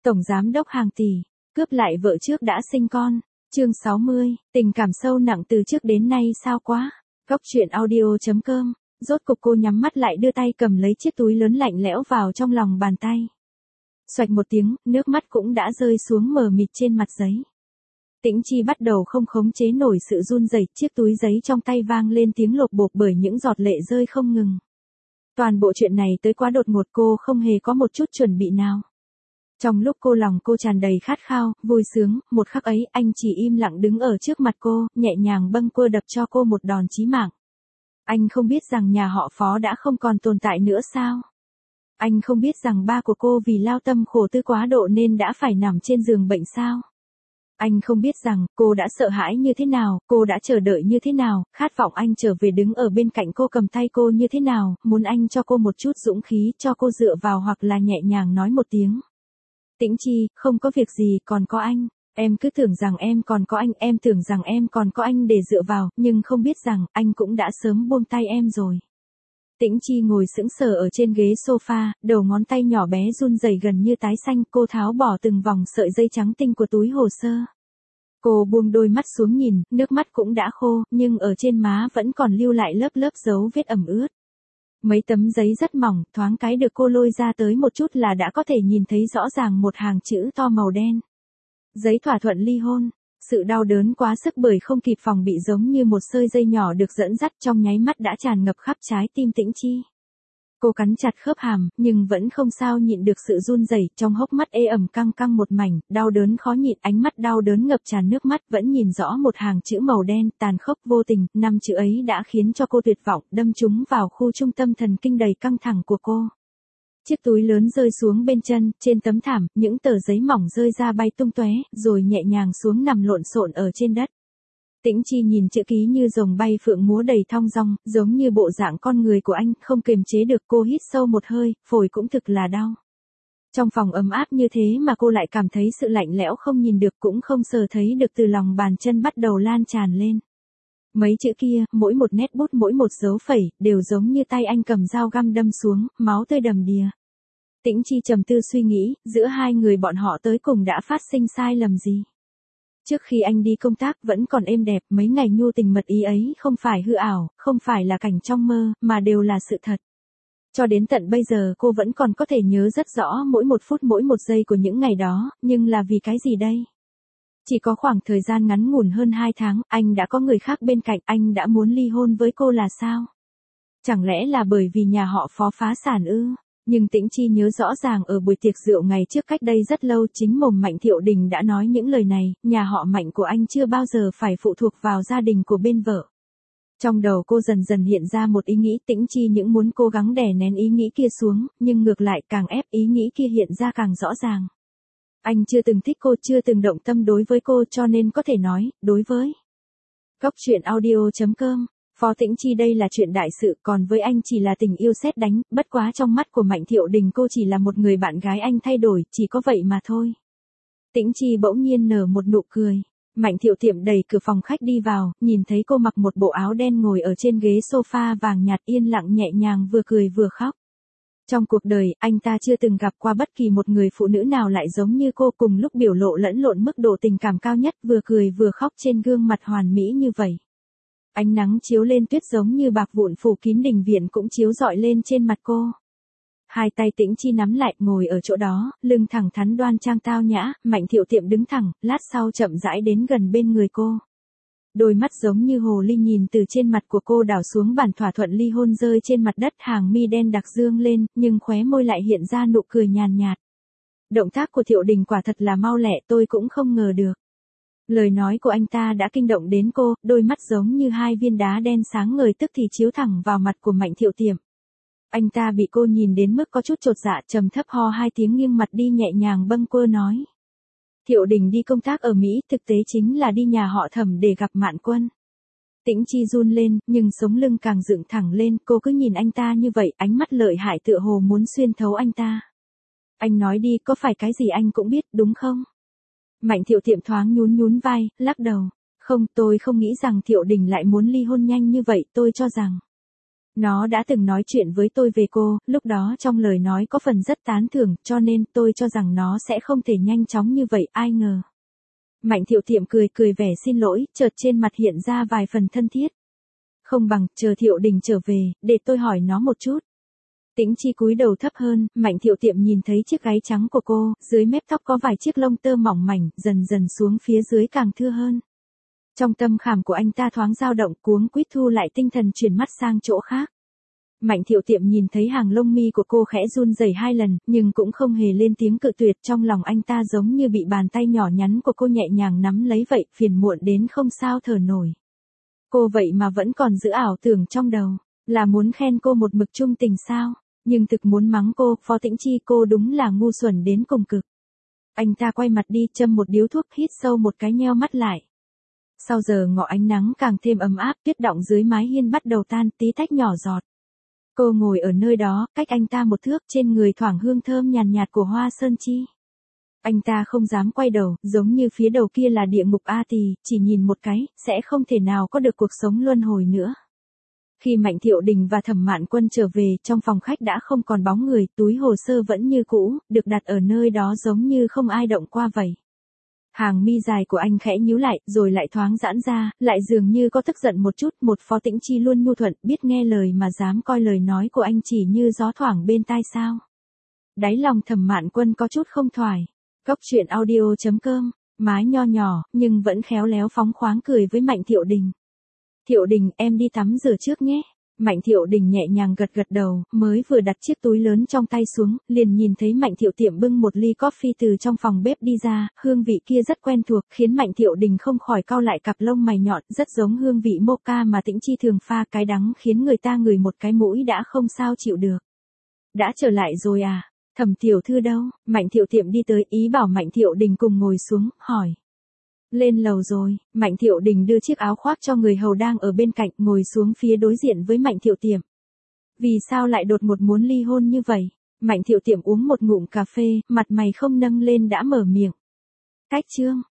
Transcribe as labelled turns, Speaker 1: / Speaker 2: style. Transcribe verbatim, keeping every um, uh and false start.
Speaker 1: Tổng giám đốc hàng tỷ, cướp lại vợ trước đã sinh con. Chương sáu mươi, tình cảm sâu nặng từ trước đến nay sao quá. Góc truyện audio chấm com. Rốt cục cô nhắm mắt lại đưa tay cầm lấy chiếc túi lớn lạnh lẽo vào trong lòng bàn tay. Xoạch một tiếng, nước mắt cũng đã rơi xuống mờ mịt trên mặt giấy. Tĩnh Chi bắt đầu không khống chế nổi sự run rẩy, chiếc túi giấy trong tay vang lên tiếng lộp bộp bởi những giọt lệ rơi không ngừng. Toàn bộ chuyện này tới quá đột ngột, cô không hề có một chút chuẩn bị nào. Trong lúc cô lòng cô tràn đầy khát khao, vui sướng, một khắc ấy anh chỉ im lặng đứng ở trước mặt cô, nhẹ nhàng bâng quơ đập cho cô một đòn chí mạng. Anh không biết rằng nhà họ Phó đã không còn tồn tại nữa sao? Anh không biết rằng ba của cô vì lao tâm khổ tư quá độ nên đã phải nằm trên giường bệnh sao? Anh không biết rằng cô đã sợ hãi như thế nào, cô đã chờ đợi như thế nào, khát vọng anh trở về đứng ở bên cạnh cô cầm tay cô như thế nào, muốn anh cho cô một chút dũng khí, cho cô dựa vào hoặc là nhẹ nhàng nói một tiếng. Tĩnh Chi, không có việc gì, còn có anh. Em cứ tưởng rằng em còn có anh, em tưởng rằng em còn có anh để dựa vào, nhưng không biết rằng anh cũng đã sớm buông tay em rồi. Tĩnh Chi ngồi sững sờ ở trên ghế sofa, đầu ngón tay nhỏ bé run rẩy gần như tái xanh, cô tháo bỏ từng vòng sợi dây trắng tinh của túi hồ sơ. Cô buông đôi mắt xuống nhìn, nước mắt cũng đã khô, nhưng ở trên má vẫn còn lưu lại lớp lớp dấu vết ẩm ướt. Mấy tấm giấy rất mỏng, thoáng cái được cô lôi ra tới một chút là đã có thể nhìn thấy rõ ràng một hàng chữ to màu đen. Giấy thỏa thuận ly hôn. Sự đau đớn quá sức bởi không kịp phòng bị giống như một sợi dây nhỏ được dẫn dắt trong nháy mắt đã tràn ngập khắp trái tim Tĩnh Chi. Cô cắn chặt khớp hàm, nhưng vẫn không sao nhịn được sự run rẩy, trong hốc mắt ê ẩm căng căng một mảnh, đau đớn khó nhịn, ánh mắt đau đớn ngập tràn nước mắt, vẫn nhìn rõ một hàng chữ màu đen, tàn khốc vô tình, năm chữ ấy đã khiến cho cô tuyệt vọng, đâm trúng vào khu trung tâm thần kinh đầy căng thẳng của cô. Chiếc túi lớn rơi xuống bên chân, trên tấm thảm, những tờ giấy mỏng rơi ra bay tung tóe, rồi nhẹ nhàng xuống nằm lộn xộn ở trên đất. Tĩnh Chi nhìn chữ ký như rồng bay phượng múa đầy thong dong, giống như bộ dạng con người của anh, không kiềm chế được, cô hít sâu một hơi, phổi cũng thực là đau. Trong phòng ấm áp như thế mà cô lại cảm thấy sự lạnh lẽo không nhìn được cũng không sờ thấy được, từ lòng bàn chân bắt đầu lan tràn lên. Mấy chữ kia, mỗi một nét bút mỗi một dấu phẩy, đều giống như tay anh cầm dao găm đâm xuống, máu tươi đầm đìa. Tĩnh Chi trầm tư suy nghĩ, giữa hai người bọn họ tới cùng đã phát sinh sai lầm gì? Trước khi anh đi công tác vẫn còn êm đẹp, mấy ngày nhu tình mật ý ấy không phải hư ảo, không phải là cảnh trong mơ, mà đều là sự thật. Cho đến tận bây giờ cô vẫn còn có thể nhớ rất rõ mỗi một phút mỗi một giây của những ngày đó, nhưng là vì cái gì đây? Chỉ có khoảng thời gian ngắn ngủn hơn hai tháng, anh đã có người khác bên cạnh, anh đã muốn ly hôn với cô là sao? Chẳng lẽ là bởi vì nhà họ Phó phá sản ư? Nhưng Tĩnh Chi nhớ rõ ràng ở buổi tiệc rượu ngày trước cách đây rất lâu, chính mồm Mạnh Thiệu Đình đã nói những lời này, nhà họ Mạnh của anh chưa bao giờ phải phụ thuộc vào gia đình của bên vợ. Trong đầu cô dần dần hiện ra một ý nghĩ, Tĩnh Chi những muốn cố gắng đè nén ý nghĩ kia xuống, nhưng ngược lại càng ép ý nghĩ kia hiện ra càng rõ ràng. Anh chưa từng thích cô, chưa từng động tâm đối với cô, cho nên có thể nói, đối với Góc truyện audio chấm com, Phó Tĩnh Chi đây là chuyện đại sự, còn với anh chỉ là tình yêu sét đánh, bất quá trong mắt của Mạnh Thiệu Đình cô chỉ là một người bạn gái anh thay đổi, chỉ có vậy mà thôi. Tĩnh Chi bỗng nhiên nở một nụ cười. Mạnh Thiệu Tiệm đẩy cửa phòng khách đi vào, nhìn thấy cô mặc một bộ áo đen ngồi ở trên ghế sofa vàng nhạt yên lặng nhẹ nhàng vừa cười vừa khóc. Trong cuộc đời, anh ta chưa từng gặp qua bất kỳ một người phụ nữ nào lại giống như cô, cùng lúc biểu lộ lẫn lộn mức độ tình cảm cao nhất, vừa cười vừa khóc trên gương mặt hoàn mỹ như vậy. Ánh nắng chiếu lên tuyết giống như bạc vụn phủ kín đình viện cũng chiếu rọi lên trên mặt cô. Hai tay Tĩnh Chi nắm lại, ngồi ở chỗ đó, lưng thẳng thắn đoan trang tao nhã, Mạnh Thiệu Tiệm đứng thẳng, lát sau chậm rãi đến gần bên người cô. Đôi mắt giống như hồ ly nhìn từ trên mặt của cô đảo xuống bản thỏa thuận ly hôn rơi trên mặt đất, hàng mi đen đặc dương lên, nhưng khóe môi lại hiện ra nụ cười nhàn nhạt. Động tác của Thiệu Đình quả thật là mau lẹ, tôi cũng không ngờ được. Lời nói của anh ta đã kinh động đến cô, đôi mắt giống như hai viên đá đen sáng ngời tức thì chiếu thẳng vào mặt của Mạnh Thiệu Tiệm. Anh ta bị cô nhìn đến mức có chút chột dạ, trầm thấp ho hai tiếng nghiêng mặt đi nhẹ nhàng bâng quơ nói. Thiệu Đình đi công tác ở Mỹ, thực tế chính là đi nhà họ Thẩm để gặp Mạn Quân. Tĩnh Chi run lên, nhưng sống lưng càng dựng thẳng lên, cô cứ nhìn anh ta như vậy, ánh mắt lợi hại tựa hồ muốn xuyên thấu anh ta. Anh nói đi, có phải cái gì anh cũng biết, đúng không? Mạnh Thiệu Tiệm thoáng nhún nhún vai, lắc đầu. Không, tôi không nghĩ rằng Thiệu Đình lại muốn ly hôn nhanh như vậy, tôi cho rằng. Nó đã từng nói chuyện với tôi về cô, lúc đó trong lời nói có phần rất tán thưởng, cho nên tôi cho rằng nó sẽ không thể nhanh chóng như vậy, ai ngờ. Mạnh Thiệu Tiệm cười cười vẻ xin lỗi, chợt trên mặt hiện ra vài phần thân thiết. Không bằng, chờ Thiệu Đình trở về, để tôi hỏi nó một chút. Tĩnh Chi cúi đầu thấp hơn, Mạnh Thiệu Tiệm nhìn thấy chiếc gáy trắng của cô, dưới mép tóc có vài chiếc lông tơ mỏng mảnh, dần dần xuống phía dưới càng thưa hơn. Trong tâm khảm của anh ta thoáng dao động, cuống quýt thu lại tinh thần, chuyển mắt sang chỗ khác. Mạnh Thiệu Tiệm nhìn thấy hàng lông mi của cô khẽ run rẩy hai lần, nhưng cũng không hề lên tiếng cự tuyệt, trong lòng anh ta giống như bị bàn tay nhỏ nhắn của cô nhẹ nhàng nắm lấy vậy, phiền muộn đến không sao thở nổi. Cô vậy mà vẫn còn giữ ảo tưởng trong đầu, là muốn khen cô một mực trung tình sao, nhưng thực muốn mắng cô, Phó Tĩnh Chi cô đúng là ngu xuẩn đến cùng cực. Anh ta quay mặt đi, châm một điếu thuốc, hít sâu một cái, nheo mắt lại. Sau giờ ngọ ánh nắng càng thêm ấm áp, tuyết đọng dưới mái hiên bắt đầu tan, tí tách nhỏ giọt. Cô ngồi ở nơi đó, cách anh ta một thước, trên người thoảng hương thơm nhàn nhạt, nhạt của hoa sơn chi. Anh ta không dám quay đầu, giống như phía đầu kia là địa ngục A Tỳ, chỉ nhìn một cái, sẽ không thể nào có được cuộc sống luân hồi nữa. Khi Mạnh Thiệu Đình và Thẩm Mạn Quân trở về, trong phòng khách đã không còn bóng người, túi hồ sơ vẫn như cũ, được đặt ở nơi đó giống như không ai động qua vậy. Hàng mi dài của anh khẽ nhíu lại, rồi lại thoáng giãn ra, lại dường như có tức giận một chút, một Phó Tĩnh Chi luôn nhu thuận, biết nghe lời mà dám coi lời nói của anh chỉ như gió thoảng bên tai sao. Đáy lòng Thẩm Mạn Quân có chút không thoải. Góc truyện audio chấm com, mái nho nhỏ, nhưng vẫn khéo léo phóng khoáng cười với Mạnh Thiệu Đình. Thiệu Đình, em đi tắm rửa trước nhé. Mạnh Thiệu Đình nhẹ nhàng gật gật đầu, mới vừa đặt chiếc túi lớn trong tay xuống, liền nhìn thấy Mạnh Thiệu Tiệm bưng một ly coffee từ trong phòng bếp đi ra, hương vị kia rất quen thuộc, khiến Mạnh Thiệu Đình không khỏi cau lại cặp lông mày nhọn, rất giống hương vị mocha mà Tĩnh Chi thường pha, cái đắng khiến người ta ngửi một cái mũi đã không sao chịu được. Đã trở lại rồi à? Thẩm tiểu thư đâu? Mạnh Thiệu Tiệm đi tới, ý bảo Mạnh Thiệu Đình cùng ngồi xuống, hỏi. Lên lầu rồi. Mạnh Thiệu Đình đưa chiếc áo khoác cho người hầu đang ở bên cạnh, ngồi xuống phía đối diện với Mạnh Thiệu Tiệm. Vì sao lại đột ngột muốn ly hôn như vậy? Mạnh Thiệu Tiệm uống một ngụm cà phê, mặt mày không nâng lên đã mở miệng. Cách chương.